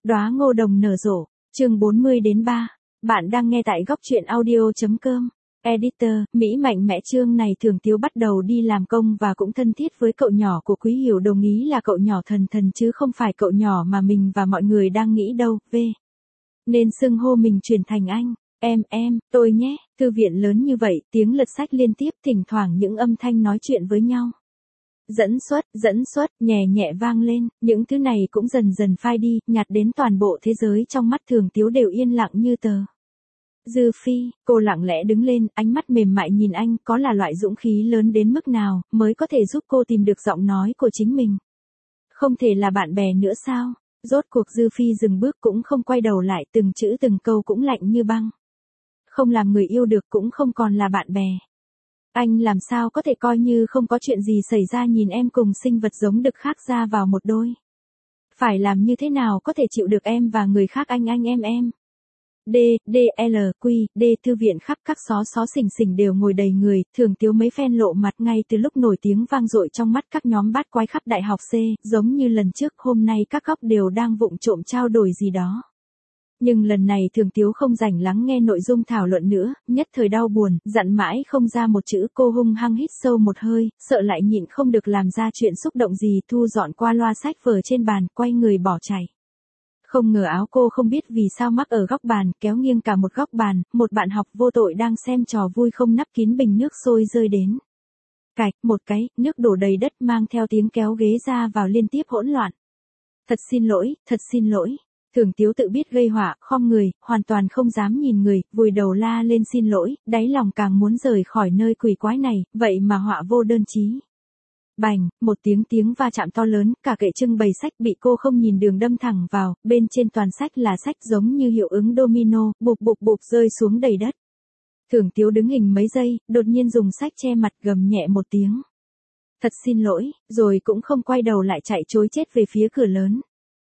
Đóa ngô đồng nở rộ, chương 40-3. Bạn đang nghe tại góc truyện audio.com. Editor, Mỹ mạnh mẽ. Chương này Thường Tiếu bắt đầu đi làm công và cũng thân thiết với cậu nhỏ của Quý Hiểu, đồng ý là cậu nhỏ thần thần chứ không phải cậu nhỏ mà mình và mọi người đang nghĩ đâu. Nên xưng hô mình chuyển thành anh, em, tôi nhé. Thư viện lớn như vậy, tiếng lật sách liên tiếp, thỉnh thoảng những âm thanh nói chuyện với nhau. Dẫn xuất, nhẹ nhẹ vang lên, những thứ này cũng dần dần phai đi, nhạt đến toàn bộ thế giới trong mắt Thường Tiếu đều yên lặng như tờ. Dư Phi, cô lặng lẽ đứng lên, ánh mắt mềm mại nhìn anh, có là loại dũng khí lớn đến mức nào, mới có thể giúp cô tìm được giọng nói của chính mình. Không thể là bạn bè nữa sao? Rốt cuộc Dư Phi dừng bước cũng không quay đầu lại, từng chữ từng câu cũng lạnh như băng. Không làm người yêu được cũng không còn là bạn bè. Anh làm sao có thể coi như không có chuyện gì xảy ra, nhìn em cùng sinh vật giống đực khác ra vào một đôi. Phải làm như thế nào có thể chịu được em và người khác, anh em. D, thư viện khắp các xó xỉnh đều ngồi đầy người, Thường Tiếu mấy phen lộ mặt ngay từ lúc nổi tiếng vang dội trong mắt các nhóm bát quái khắp đại học C, giống như lần trước, hôm nay các góc đều đang vụng trộm trao đổi gì đó. Nhưng lần này Thường Tiếu không rảnh lắng nghe nội dung thảo luận nữa, nhất thời đau buồn, dặn mãi không ra một chữ. Cô hung hăng hít sâu một hơi, sợ lại nhịn không được làm ra chuyện xúc động gì, thu dọn qua loa sách vở trên bàn, quay người bỏ chạy. Không ngờ áo cô không biết vì sao mắc ở góc bàn, kéo nghiêng cả một góc bàn, một bạn học vô tội đang xem trò vui không nắp kín bình nước sôi rơi đến. Cạch, một cái, nước đổ đầy đất mang theo tiếng kéo ghế ra vào liên tiếp hỗn loạn. Thật xin lỗi. Thường Tiếu tự biết gây họa, khom người, hoàn toàn không dám nhìn người, vùi đầu la lên xin lỗi, đáy lòng càng muốn rời khỏi nơi quỷ quái này, vậy mà họa vô đơn chí. Bành, một tiếng va chạm to lớn, cả kệ trưng bày sách bị cô không nhìn đường đâm thẳng vào, bên trên toàn sách là sách giống như hiệu ứng domino, bụp rơi xuống đầy đất. Thường Tiếu đứng hình mấy giây, đột nhiên dùng sách che mặt, gầm nhẹ một tiếng. Thật xin lỗi, rồi cũng không quay đầu lại, chạy trối chết về phía cửa lớn.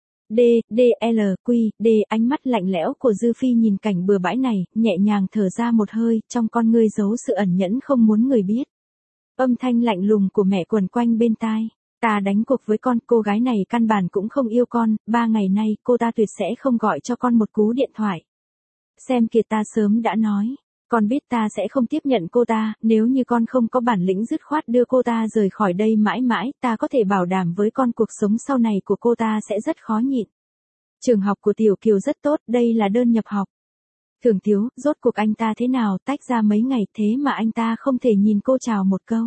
Ánh mắt lạnh lẽo của Dư Phi nhìn cảnh bừa bãi này, nhẹ nhàng thở ra một hơi, trong con ngươi giấu sự ẩn nhẫn không muốn người biết. Âm thanh lạnh lùng của mẹ quẩn quanh bên tai. Ta đánh cuộc với con, cô gái này căn bản cũng không yêu con, 3 ngày nay cô ta tuyệt sẽ không gọi cho con một cú điện thoại. Xem kìa, ta sớm đã nói. Con biết ta sẽ không tiếp nhận cô ta, nếu như con không có bản lĩnh dứt khoát đưa cô ta rời khỏi đây mãi mãi, ta có thể bảo đảm với con cuộc sống sau này của cô ta sẽ rất khó nhịn. Trường học của Tiểu Kiều rất tốt, đây là đơn nhập học. Thường Tiếu, rốt cuộc anh ta thế nào, tách ra mấy ngày thế mà anh ta không thể nhìn cô chào một câu.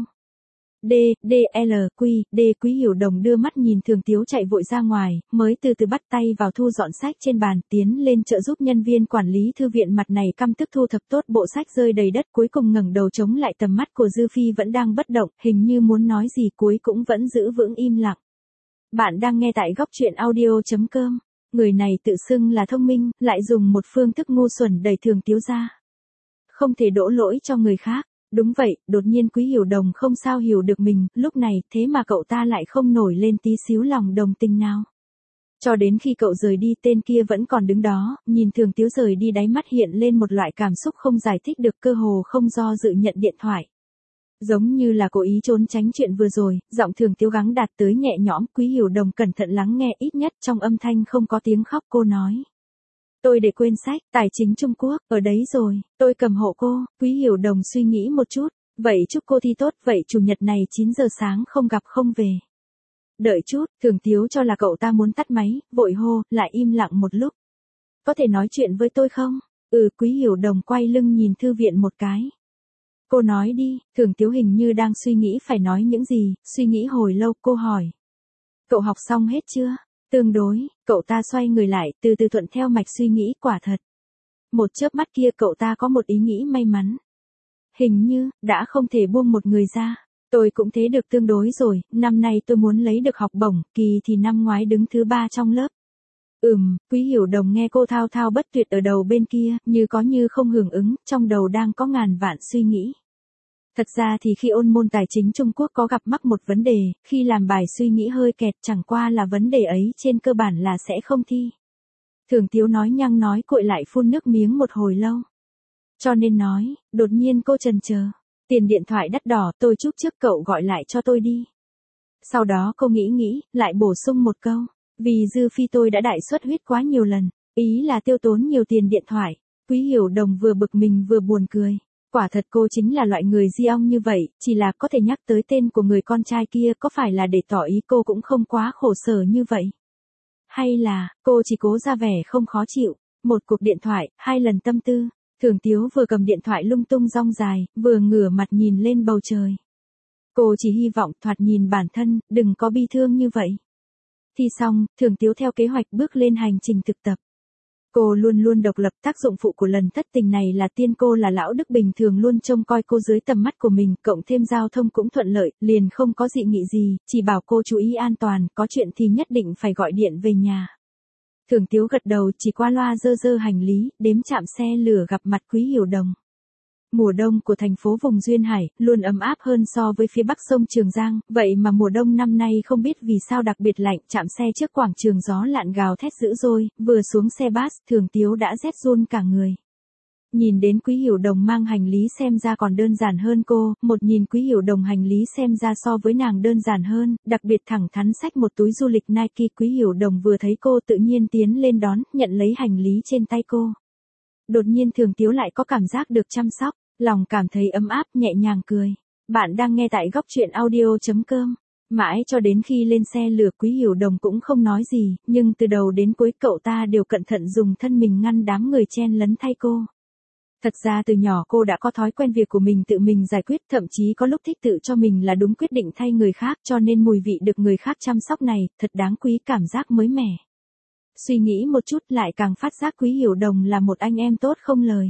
Quý Hiểu Đồng đưa mắt nhìn Thường Tiếu chạy vội ra ngoài, mới từ từ bắt tay vào thu dọn sách trên bàn, tiến lên trợ giúp nhân viên quản lý thư viện mặt này căm tức thu thập tốt bộ sách rơi đầy đất, cuối cùng ngẩng đầu chống lại tầm mắt của Dư Phi vẫn đang bất động, hình như muốn nói gì cuối cũng vẫn giữ vững im lặng. Bạn đang nghe tại góc truyện audio.com. Người này tự xưng là thông minh, lại dùng một phương thức ngu xuẩn đẩy Thường Tiếu ra. Không thể đổ lỗi cho người khác. Đúng vậy, đột nhiên Quý Hiểu Đồng không sao hiểu được mình, lúc này, thế mà cậu ta lại không nổi lên tí xíu lòng đồng tình nào. Cho đến khi cậu rời đi, tên kia vẫn còn đứng đó, nhìn Thường Tiếu rời đi, đáy mắt hiện lên một loại cảm xúc không giải thích được, cơ hồ không do dự nhận điện thoại. Giống như là cố ý trốn tránh chuyện vừa rồi, giọng Thường Tiếu gắng đạt tới nhẹ nhõm. Quý Hiểu Đồng cẩn thận lắng nghe, ít nhất trong âm thanh không có tiếng khóc. Cô nói. Tôi để quên sách, tài chính Trung Quốc, ở đấy rồi, tôi cầm hộ cô. Quý Hiểu Đồng suy nghĩ một chút, vậy chúc cô thi tốt, vậy chủ nhật này 9 giờ sáng không gặp không về. Đợi chút, Thường Tiếu cho là cậu ta muốn tắt máy, vội hô, lại im lặng một lúc. Có thể nói chuyện với tôi không? Quý Hiểu Đồng quay lưng nhìn thư viện một cái. Cô nói đi, Thường Tiếu hình như đang suy nghĩ phải nói những gì, suy nghĩ hồi lâu, cô hỏi. Cậu học xong hết chưa? Tương đối, cậu ta xoay người lại, từ từ thuận theo mạch suy nghĩ, quả thật. Một chớp mắt kia cậu ta có một ý nghĩ may mắn. Hình như, đã không thể buông một người ra. Tôi cũng thế được tương đối rồi, năm nay tôi muốn lấy được học bổng, kỳ thì năm ngoái đứng thứ 3 trong lớp. Quý Hiểu Đồng nghe cô thao thao bất tuyệt ở đầu bên kia, như có như không hưởng ứng, trong đầu đang có ngàn vạn suy nghĩ. Thật ra thì khi ôn môn tài chính Trung Quốc có gặp mắc một vấn đề, khi làm bài suy nghĩ hơi kẹt, chẳng qua là vấn đề ấy trên cơ bản là sẽ không thi. Thường Tiếu nói nhăng nói cuội lại phun nước miếng một hồi lâu. Cho nên nói, đột nhiên cô chần chờ. Tiền điện thoại đắt đỏ, tôi chúc trước cậu gọi lại cho tôi đi. Sau đó cô nghĩ, lại bổ sung một câu. Vì Dư Phi tôi đã đại suất huyết quá nhiều lần, ý là tiêu tốn nhiều tiền điện thoại. Quý Hiểu Đồng vừa bực mình vừa buồn cười. Quả thật cô chính là loại người di ong như vậy, chỉ là có thể nhắc tới tên của người con trai kia có phải là để tỏ ý cô cũng không quá khổ sở như vậy. Hay là, cô chỉ cố ra vẻ không khó chịu, một cuộc điện thoại, 2 lần tâm tư. Thường Tiếu vừa cầm điện thoại lung tung rong dài, vừa ngửa mặt nhìn lên bầu trời. Cô chỉ hy vọng thoạt nhìn bản thân, đừng có bi thương như vậy. Thi xong, Thường Tiếu theo kế hoạch bước lên hành trình thực tập. Cô luôn luôn độc lập, tác dụng phụ của lần thất tình này là tiên cô là lão Đức bình thường luôn trông coi cô dưới tầm mắt của mình, cộng thêm giao thông cũng thuận lợi, liền không có dị nghị gì, chỉ bảo cô chú ý an toàn, có chuyện thì nhất định phải gọi điện về nhà. Thường Tiếu gật đầu chỉ qua loa dơ dơ hành lý, đếm chạm xe lửa gặp mặt Quý Hiểu Đồng. Mùa đông của thành phố vùng Duyên Hải, luôn ấm áp hơn so với phía bắc sông Trường Giang, vậy mà mùa đông năm nay không biết vì sao đặc biệt lạnh, chạm xe trước quảng trường gió lạn gào thét dữ dội, vừa xuống xe bus, Thường Tiếu đã rét run cả người. Nhìn đến Quý Hiểu Đồng mang hành lý xem ra còn đơn giản hơn cô, một nhìn Quý Hiểu Đồng hành lý xem ra so với nàng đơn giản hơn, đặc biệt thẳng thắn xách một túi du lịch Nike. Quý Hiểu Đồng vừa thấy cô tự nhiên tiến lên đón, nhận lấy hành lý trên tay cô. Đột nhiên Thường Tiếu lại có cảm giác được chăm sóc, lòng cảm thấy ấm áp nhẹ nhàng cười. Bạn đang nghe tại góc truyện audio.com. Mãi cho đến khi lên xe lửa Quý Hiểu Đồng cũng không nói gì, nhưng từ đầu đến cuối cậu ta đều cẩn thận dùng thân mình ngăn đám người chen lấn thay cô. Thật ra từ nhỏ cô đã có thói quen việc của mình tự mình giải quyết, thậm chí có lúc thích tự cho mình là đúng quyết định thay người khác, cho nên mùi vị được người khác chăm sóc này, thật đáng quý, cảm giác mới mẻ. Suy nghĩ một chút lại càng phát giác Quý Hiểu Đồng là một anh em tốt không lời.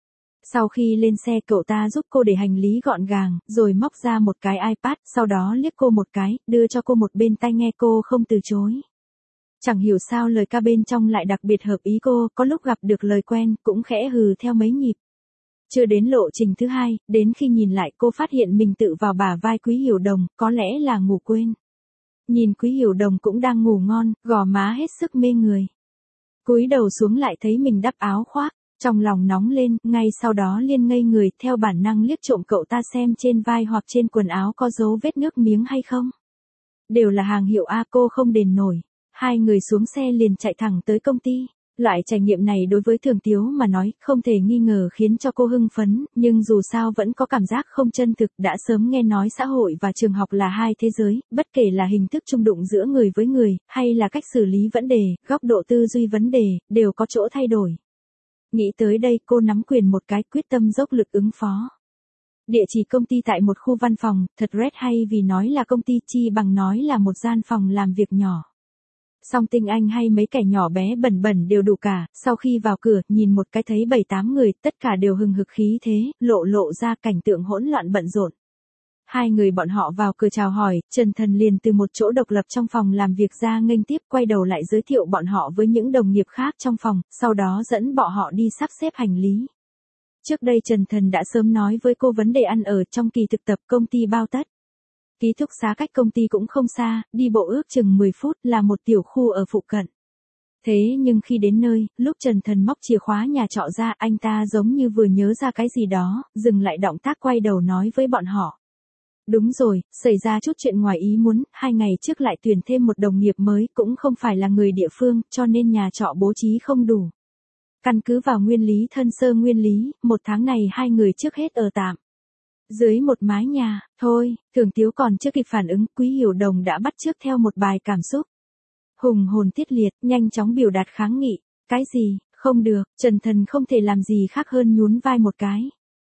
Sau khi lên xe cậu ta giúp cô để hành lý gọn gàng, rồi móc ra một cái iPad, sau đó liếc cô một cái, đưa cho cô một bên tai nghe, cô không từ chối. Chẳng hiểu sao lời ca bên trong lại đặc biệt hợp ý cô, có lúc gặp được lời quen, cũng khẽ hừ theo mấy nhịp. Chưa đến lộ trình thứ 2, đến khi nhìn lại cô phát hiện mình tự vào bả vai Quý Hiểu Đồng, có lẽ là ngủ quên. Nhìn Quý Hiểu Đồng cũng đang ngủ ngon, gò má hết sức mê người. Cúi đầu xuống lại thấy mình đắp áo khoác, trong lòng nóng lên, ngay sau đó liền ngây người, theo bản năng liếc trộm cậu ta xem trên vai hoặc trên quần áo có dấu vết nước miếng hay không. Đều là hàng hiệu A, cô không đền nổi. Hai người xuống xe liền chạy thẳng tới công ty. Loại trải nghiệm này đối với Thường Tiếu mà nói, không thể nghi ngờ khiến cho cô hưng phấn, nhưng dù sao vẫn có cảm giác không chân thực. Đã sớm nghe nói xã hội và trường học là hai thế giới, bất kể là hình thức chung đụng giữa người với người, hay là cách xử lý vấn đề, góc độ tư duy vấn đề, đều có chỗ thay đổi. Nghĩ tới đây cô nắm quyền một cái, quyết tâm dốc lực ứng phó. Địa chỉ công ty tại một khu văn phòng, thật red, hay vì nói là công ty chi bằng nói là một gian phòng làm việc nhỏ. Song tinh anh hay mấy kẻ nhỏ bé bẩn bẩn đều đủ cả, sau khi vào cửa, nhìn một cái thấy 7-8 người, tất cả đều hừng hực khí thế, lộ ra cảnh tượng hỗn loạn bận rộn. Hai người bọn họ vào cửa chào hỏi, Trần Thần liền từ một chỗ độc lập trong phòng làm việc ra nghênh tiếp, quay đầu lại giới thiệu bọn họ với những đồng nghiệp khác trong phòng, sau đó dẫn bọn họ đi sắp xếp hành lý. Trước đây Trần Thần đã sớm nói với cô vấn đề ăn ở trong kỳ thực tập công ty bao tất. Ký túc xá cách công ty cũng không xa, đi bộ ước chừng 10 phút là một tiểu khu ở phụ cận. Thế nhưng khi đến nơi, lúc Trần Thần móc chìa khóa nhà trọ ra, anh ta giống như vừa nhớ ra cái gì đó, dừng lại động tác quay đầu nói với bọn họ. Đúng rồi, xảy ra chút chuyện ngoài ý muốn, 2 ngày trước lại tuyển thêm một đồng nghiệp mới, cũng không phải là người địa phương, cho nên nhà trọ bố trí không đủ. Căn cứ vào nguyên lý thân sơ nguyên lý, 1 tháng này 2 người trước hết ở tạm dưới một mái nhà. Thôi, Thường Tiếu còn chưa kịp phản ứng, Quý Hiểu Đồng đã bắt chước theo một bài cảm xúc hùng hồn tiết liệt, nhanh chóng biểu đạt kháng nghị. Cái gì, không được, Trần Thần không thể làm gì khác hơn nhún vai một cái.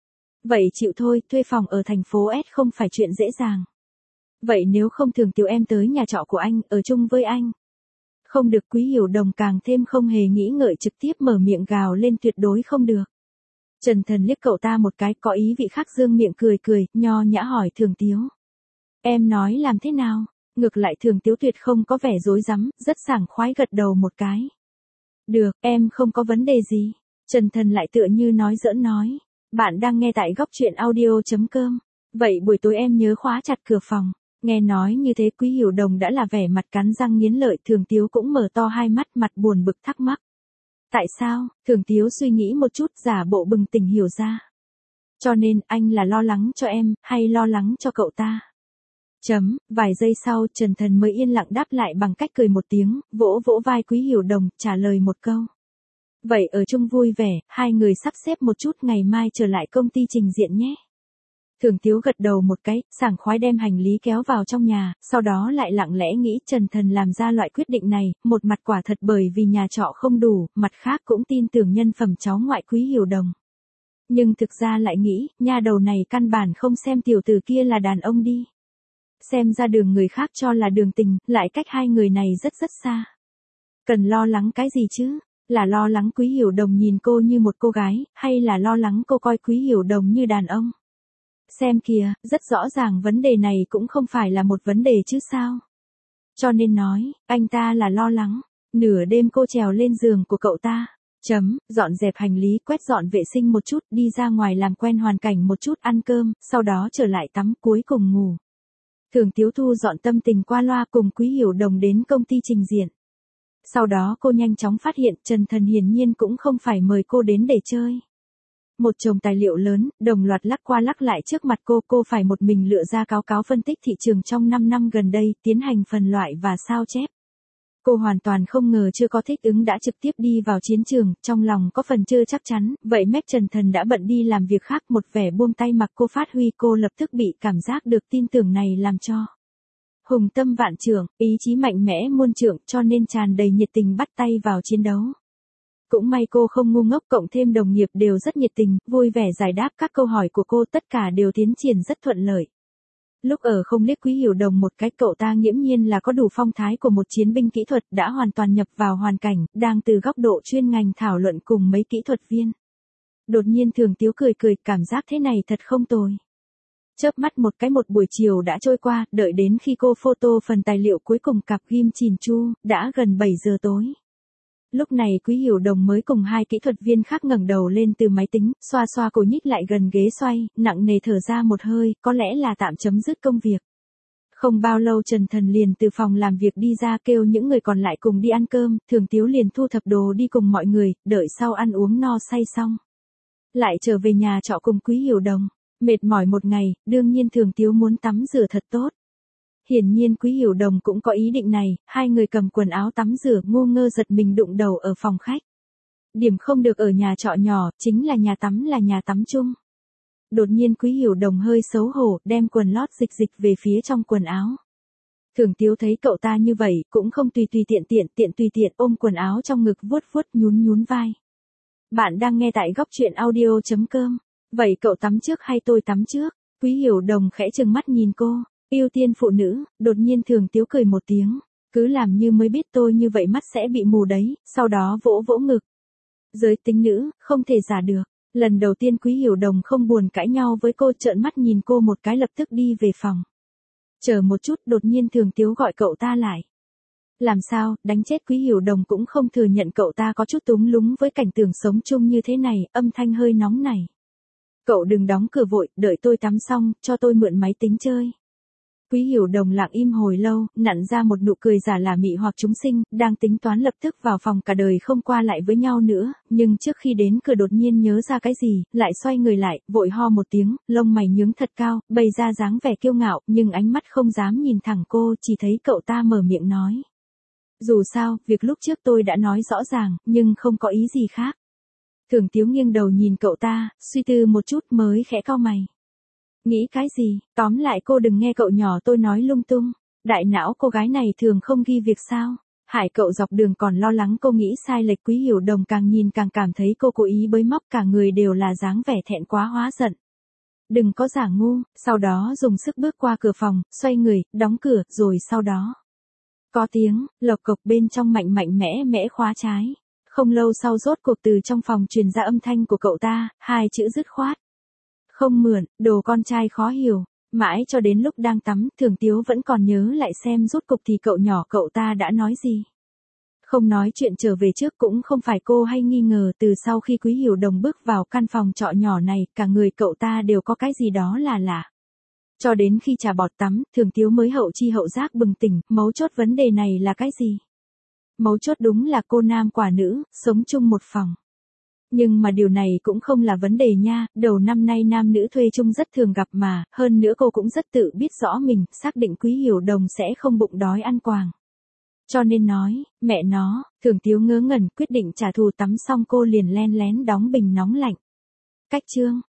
Vậy chịu thôi, thuê phòng ở thành phố S không phải chuyện dễ dàng. Vậy nếu không Thường Tiếu em tới nhà trọ của anh, ở chung với anh. Không được. Quý Hiểu Đồng càng thêm không hề nghĩ ngợi trực tiếp mở miệng gào lên, tuyệt đối không được. Trần Thần liếc cậu ta một cái, có ý vị khác dương miệng cười, nho nhã hỏi Thường Tiếu. Em nói làm thế nào? Ngược lại Thường Tiếu tuyệt không có vẻ rối rắm, rất sảng khoái gật đầu một cái. Được, em không có vấn đề gì. Trần Thần lại tựa như nói giỡn nói. Bạn đang nghe tại góc truyện audio.com. Vậy buổi tối em nhớ khóa chặt cửa phòng. Nghe nói như thế Quý Hiểu Đồng đã là vẻ mặt cắn răng nghiến lợi, Thường Tiếu cũng mở to hai mắt, mặt buồn bực thắc mắc. Tại sao? Thường Tiếu suy nghĩ một chút, giả bộ bừng tỉnh hiểu ra. Cho nên, anh là lo lắng cho em, hay lo lắng cho cậu ta? Vài giây sau Trần Thần mới yên lặng đáp lại bằng cách cười một tiếng, vỗ vỗ vai Quý Hiểu Đồng, trả lời một câu. Vậy ở chung vui vẻ, hai người sắp xếp một chút ngày mai trở lại công ty trình diện nhé. Thường Tiếu gật đầu một cái, sảng khoái đem hành lý kéo vào trong nhà, sau đó lại lặng lẽ nghĩ Trần Thần làm ra loại quyết định này, một mặt quả thật bởi vì nhà trọ không đủ, mặt khác cũng tin tưởng nhân phẩm cháu ngoại Quý Hiểu Đồng. Nhưng thực ra lại nghĩ, nha đầu này căn bản không xem tiểu tử kia là đàn ông đi. Xem ra đường người khác cho là đường tình, lại cách hai người này rất rất xa. Cần lo lắng cái gì chứ? Là lo lắng Quý Hiểu Đồng nhìn cô như một cô gái, hay là lo lắng cô coi Quý Hiểu Đồng như đàn ông? Xem kìa, rất rõ ràng vấn đề này cũng không phải là một vấn đề chứ sao. Cho nên nói, anh ta là lo lắng. Nửa đêm cô trèo lên giường của cậu ta. Dọn dẹp hành lý, quét dọn vệ sinh một chút, đi ra ngoài làm quen hoàn cảnh một chút, ăn cơm, sau đó trở lại tắm, cuối cùng ngủ. Thường Tiếu thu dọn tâm tình qua loa cùng Quý Hiểu Đồng đến công ty trình diện. Sau đó cô nhanh chóng phát hiện Trần Thần hiển nhiên cũng không phải mời cô đến để chơi. Một chồng tài liệu lớn, đồng loạt lắc qua lắc lại trước mặt cô phải một mình lựa ra báo cáo phân tích thị trường trong 5 năm gần đây, tiến hành phân loại và sao chép. Cô hoàn toàn không ngờ chưa có thích ứng đã trực tiếp đi vào chiến trường, trong lòng có phần chưa chắc chắn, vậy mép Trần Thần đã bận đi làm việc khác, một vẻ buông tay mặc cô phát huy, cô lập tức bị cảm giác được tin tưởng này làm cho. Hùng tâm vạn trượng, ý chí mạnh mẽ muôn trượng, cho nên tràn đầy nhiệt tình bắt tay vào chiến đấu. Cũng may cô không ngu ngốc, cộng thêm đồng nghiệp đều rất nhiệt tình, vui vẻ giải đáp các câu hỏi của cô, tất cả đều tiến triển rất thuận lợi. Lúc ở không liếc Quý Hiểu Đồng một cái, cậu ta nghiễm nhiên là có đủ phong thái của một chiến binh kỹ thuật, đã hoàn toàn nhập vào hoàn cảnh, đang từ góc độ chuyên ngành thảo luận cùng mấy kỹ thuật viên. Đột nhiên Thường Tiếu cười, cảm giác thế này thật không tồi. Chớp mắt một cái, một buổi chiều đã trôi qua, đợi đến khi cô photo phần tài liệu cuối cùng cặp ghim chỉn chu, đã gần 7 giờ tối. Lúc này Quý Hiểu Đồng mới cùng hai kỹ thuật viên khác ngẩng đầu lên từ máy tính, xoa xoa cổ, nhích lại gần ghế xoay, nặng nề thở ra một hơi, có lẽ là tạm chấm dứt công việc. Không bao lâu Trần Thần liền từ phòng làm việc đi ra, kêu những người còn lại cùng đi ăn cơm, Thường Tiếu liền thu thập đồ đi cùng mọi người, đợi sau ăn uống no say xong. Lại trở về nhà trọ cùng Quý Hiểu Đồng, mệt mỏi một ngày, đương nhiên Thường Tiếu muốn tắm rửa thật tốt. Hiển nhiên Quý Hiểu Đồng cũng có ý định này, hai người cầm quần áo tắm rửa, ngu ngơ giật mình đụng đầu ở phòng khách. Điểm không được ở nhà trọ nhỏ, chính là nhà tắm chung. Đột nhiên Quý Hiểu Đồng hơi xấu hổ, đem quần lót dịch về phía trong quần áo. Thường Tiếu thấy cậu ta như vậy, cũng không tùy tiện ôm quần áo trong ngực vuốt nhún vai. Bạn đang nghe tại góc truyện audio.com. Vậy cậu tắm trước hay tôi tắm trước? Quý Hiểu Đồng khẽ trừng mắt nhìn cô. Ưu tiên phụ nữ, đột nhiên Thường Tiếu cười một tiếng. Cứ làm như mới biết tôi như vậy mắt sẽ bị mù đấy, sau đó vỗ vỗ ngực. Giới tính nữ, không thể giả được. Lần đầu tiên Quý Hiểu Đồng không buồn cãi nhau với cô, trợn mắt nhìn cô một cái lập tức đi về phòng. Chờ một chút, đột nhiên Thường Tiếu gọi cậu ta lại. Làm sao, đánh chết Quý Hiểu Đồng cũng không thừa nhận cậu ta có chút túng lúng với cảnh tượng sống chung như thế này, âm thanh hơi nóng này. Cậu đừng đóng cửa vội, đợi tôi tắm xong, cho tôi mượn máy tính chơi. Quý Hiểu Đồng lặng im hồi lâu, nặn ra một nụ cười giả lả mị hoặc chúng sinh, đang tính toán lập tức vào phòng cả đời không qua lại với nhau nữa, nhưng trước khi đến cửa đột nhiên nhớ ra cái gì, lại xoay người lại, vội ho một tiếng, lông mày nhướng thật cao, bày ra dáng vẻ kiêu ngạo, nhưng ánh mắt không dám nhìn thẳng cô, chỉ thấy cậu ta mở miệng nói. Dù sao, việc lúc trước tôi đã nói rõ ràng, nhưng không có ý gì khác. Thường Tiếu nghiêng đầu nhìn cậu ta, suy tư một chút mới khẽ cau mày. Nghĩ cái gì, tóm lại cô đừng nghe cậu nhỏ tôi nói lung tung. Đại não cô gái này thường không ghi việc sao. Hải cậu dọc đường còn lo lắng cô nghĩ sai lệch. Quý Hiểu Đồng càng nhìn càng cảm thấy cô cố ý bới móc, cả người đều là dáng vẻ thẹn quá hóa giận. Đừng có giả ngu, sau đó dùng sức bước qua cửa phòng, xoay người, đóng cửa, rồi sau đó. Có tiếng, lộc cộc bên trong mạnh mẽ khóa trái. Không lâu sau rốt cuộc từ trong phòng truyền ra âm thanh của cậu ta, hai chữ dứt khoát. Không mượn, đồ con trai khó hiểu. Mãi cho đến lúc đang tắm, Thường Tiếu vẫn còn nhớ lại xem rốt cục thì cậu nhỏ cậu ta đã nói gì. Không nói chuyện trở về trước cũng không phải cô hay nghi ngờ, từ sau khi Quý Hiểu Đồng bước vào căn phòng trọ nhỏ này, cả người cậu ta đều có cái gì đó là lạ. Cho đến khi trà bọt tắm, Thường Tiếu mới hậu chi hậu giác bừng tỉnh, mấu chốt vấn đề này là cái gì? Mấu chốt đúng là cô nam quả nữ, sống chung một phòng. Nhưng mà điều này cũng không là vấn đề nha, đầu năm nay nam nữ thuê chung rất thường gặp mà, hơn nữa cô cũng rất tự biết rõ mình, xác định Quý Hiểu Đồng sẽ không bụng đói ăn quàng. Cho nên nói, mẹ nó, Thường Tiếu ngớ ngẩn quyết định trả thù, tắm xong cô liền len lén đóng bình nóng lạnh. Cách chương